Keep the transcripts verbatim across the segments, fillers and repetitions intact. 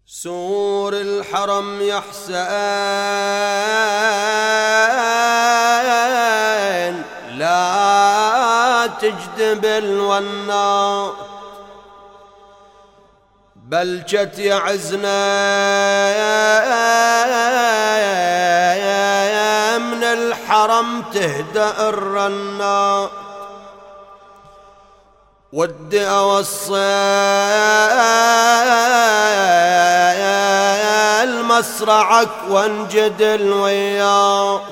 سور الحرم يا حسين لا تجذب الونات بلجت يا عزنا من الحرم تهدأ الرنات ودي أوصي المصرعك وانجدل وياك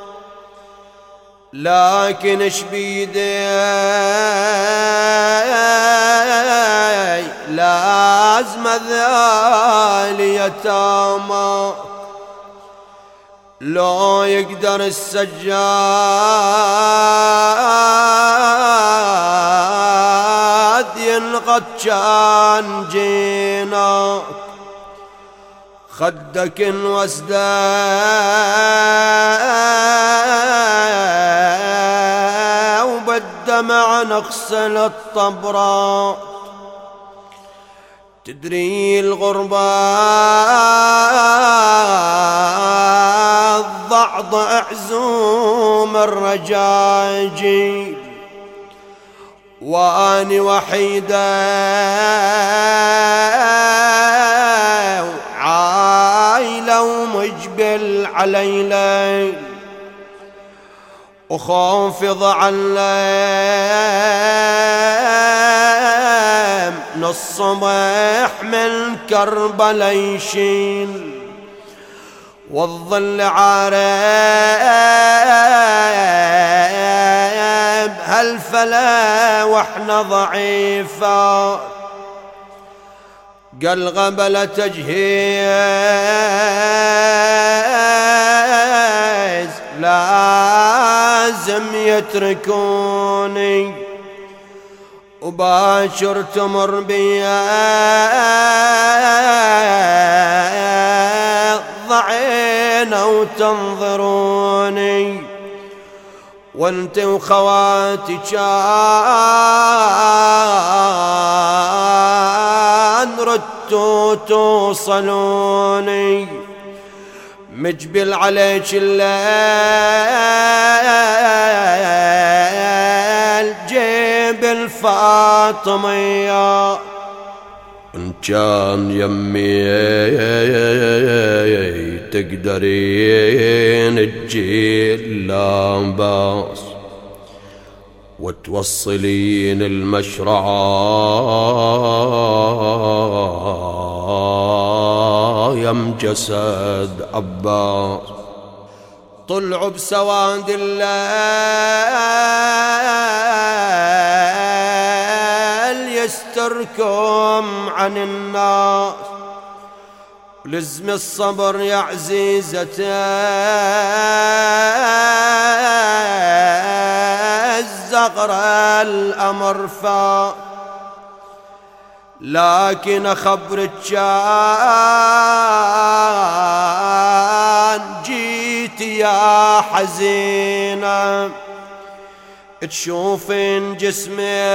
لكن اش بيدي لازم ذالي يتامى لو يقدر السجاد ينقض كان جيناك خدك انوسدا وبالدمع نغسل الطبرة تدري الغربة الضعضع عزوم الرجاجي واني وحيدة عايلة ومجبل علي ليل وخافض علم نص صبح من كربلا يشيل والظل عارب هالفلا واحنا ضعيفة قال غبل تجهيز لازم يتركوني وباشر تمر بيا ضعينا وتنظروني وانت وخواتي كان ردتوا توصلوني مجبل عليك الليل جيب الفاطمية إن كان يمي تقدرين تجيل لا باس وتوصلين المشرعة يم جسد عباس طلعوا بسواد الليل يستركم عن الناس لزم الصبر يا عزيزتي الزغرة الأمر فات لكن أخبرك كان جيت يا حزينة تشوفين جسمي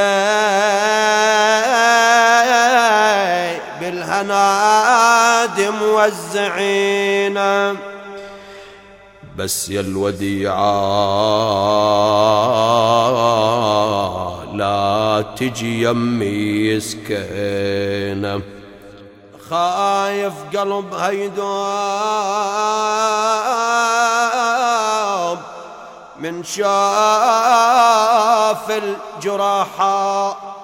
بالهناد موزعينه بس يا الوديعة لا تجي يمي سكينة خايف قلب هيدوب من شاف الجراحة